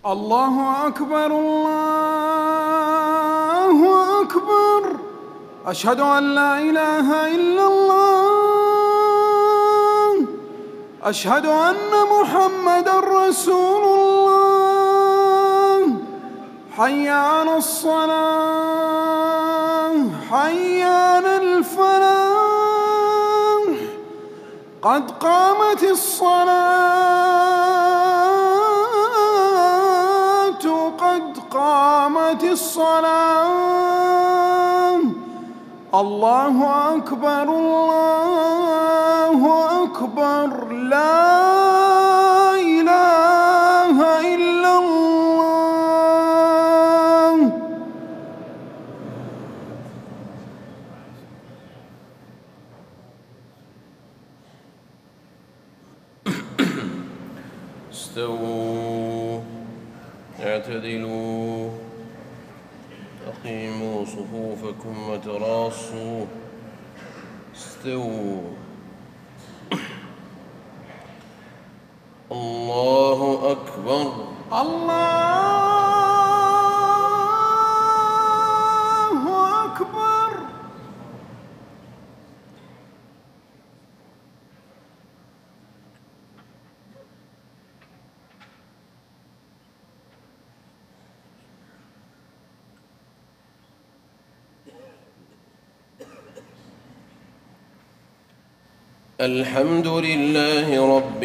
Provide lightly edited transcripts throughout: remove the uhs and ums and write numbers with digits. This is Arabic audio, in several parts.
الله أكبر الله أكبر. أشهد أن لا إله إلا الله. أشهد أن محمدًا رسول الله. حي على الصلاة حي على الفلاح. قد قامت الصلاة قد قامت الصلاة. الله أكبر الله أكبر. لا إله إلا الله. استووا اعتدلوا أقيموا صفوفكم وتراصوا. استووا. الله أكبر الله أكبر. الحمد لله رب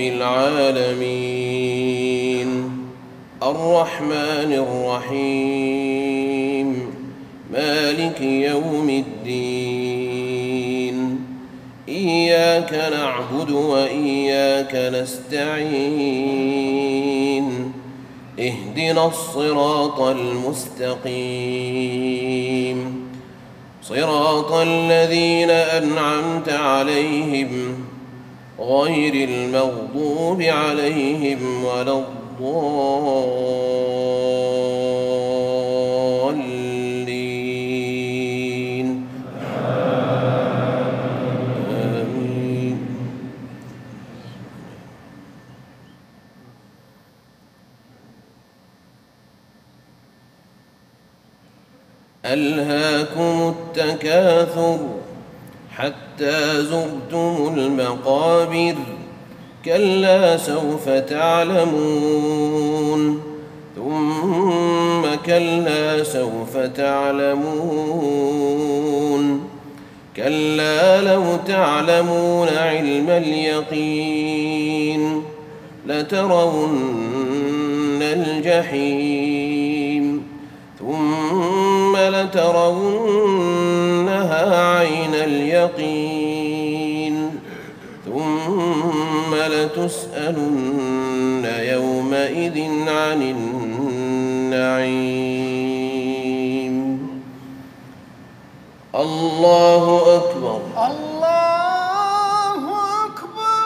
العالمين الرحمن الرحيم مالك يوم الدين. إياك نعبد وإياك نستعين. اهدنا الصراط المستقيم صراط الذين أنعمت عليهم غير المغضوب عليهم ولا الضالين. آمين. ألهاكم التكاثر حتى زرتم المقابر. كلا سوف تعلمون ثم كلا سوف تعلمون. كلا لو تعلمون علم اليقين لترون الجحيم ثم لترونها عين اليقين ثم لتسألن يومئذ عن النعيم. الله أكبر الله أكبر.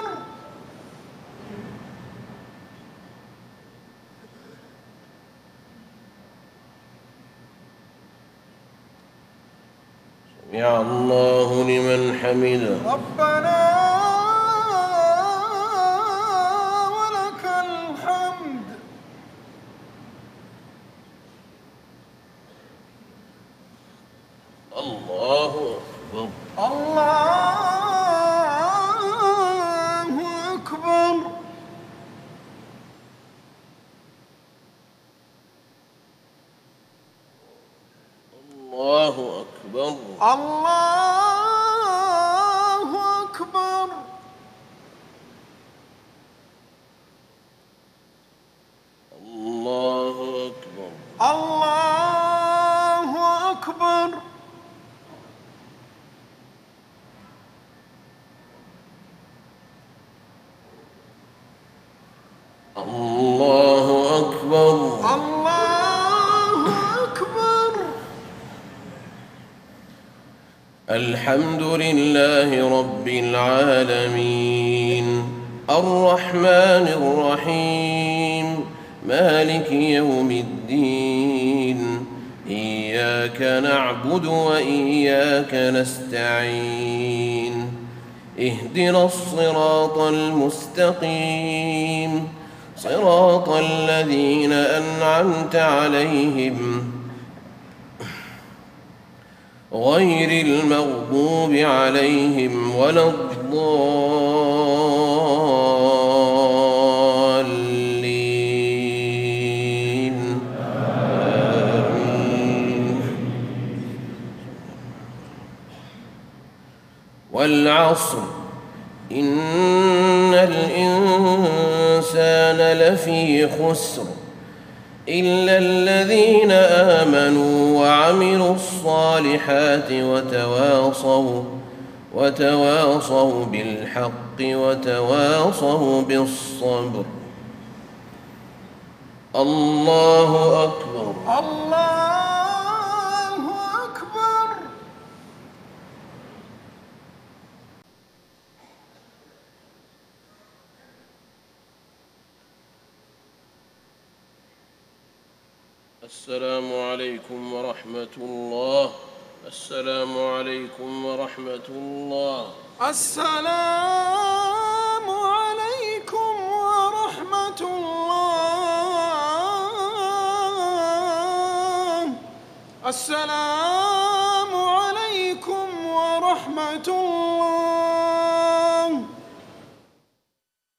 سمع الله لمن حمده. ربنا ولك الحمد. الله أكبر الله أكبر. الله أكبر الله أكبر. الله أكبر الله أكبر. الله أكبر الله أكبر. الحمد لله رب العالمين الرحمن الرحيم مالك يوم الدين. إياك نعبد وإياك نستعين. اهدنا الصراط المستقيم صراط الذين أنعمت عليهم غير المغضوب عليهم ولا الضالين آمين. والعصر إن الإنسان لفي خسر إلا الذين آمنوا وعملوا الصالحات وتواصوا بالحق وتواصوا بالصبر. الله أكبر. الله أكبر. السلام عليكم ورحمة الله. السلام عليكم ورحمة الله. السلام عليكم ورحمة الله. السلام عليكم ورحمة الله.